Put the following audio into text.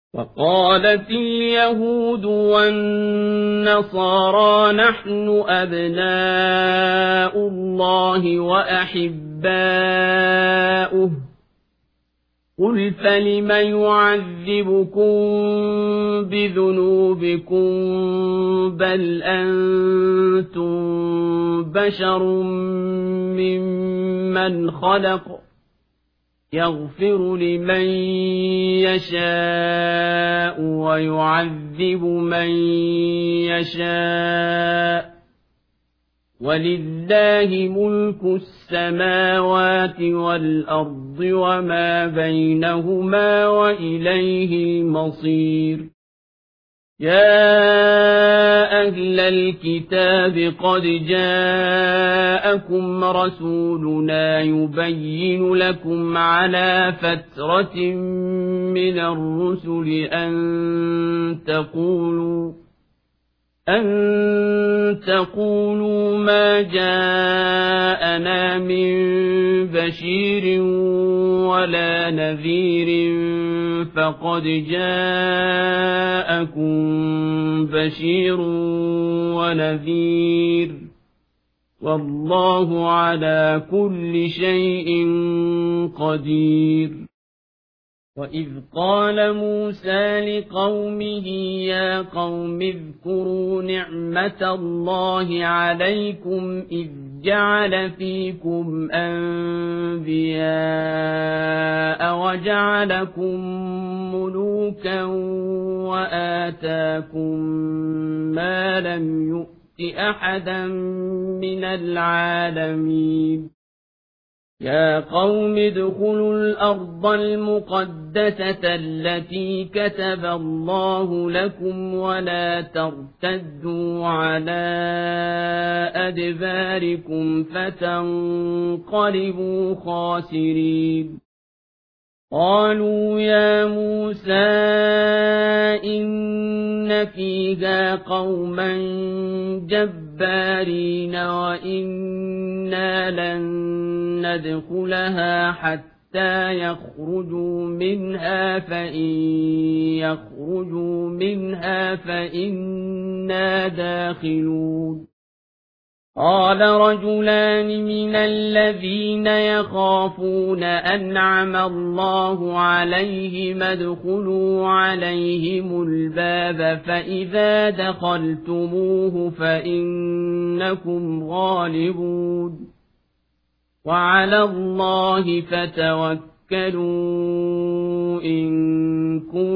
وقالت اليهود والنصارى نحن أبناء الله وأحباؤه قل فلم يعذبكم بذنوبكم بل أنتم بشر ممن خلق يغفر لمن يشاء ويعذب من يشاء ولله ملك السماوات والأرض وما بينهما وإليه المصير يا أهل الكتاب قد جاءكم رسولنا يبين لكم على فترة من الرسل أن تقولوا ما جاءنا من بشير ولا نذير فقد جاءكم بشير ونذير والله على كل شيء قدير وإذ قال موسى لقومه يا قوم اذكروا نعمة الله عليكم إذ جعل فيكم أنبياء وجعلكم ملوكا وآتاكم ما لم يؤت أحدا من العالمين يا قوم ادخلوا الأرض المقدسة التي كتب الله لكم ولا ترتدوا على أدباركم فتنقلبوا خاسرين قالوا يا موسى إن فيها قوما جبارين وإنا لن ندخلها حتى يخرجوا منها فإن يخرجوا منها فإنا داخلون قال رجلان من الذين يخافون أنعم الله عليهم ادخلوا عليهم الباب فإذا دخلتموه فإنكم غالبون وعلى الله فتوكلوا إن كنتم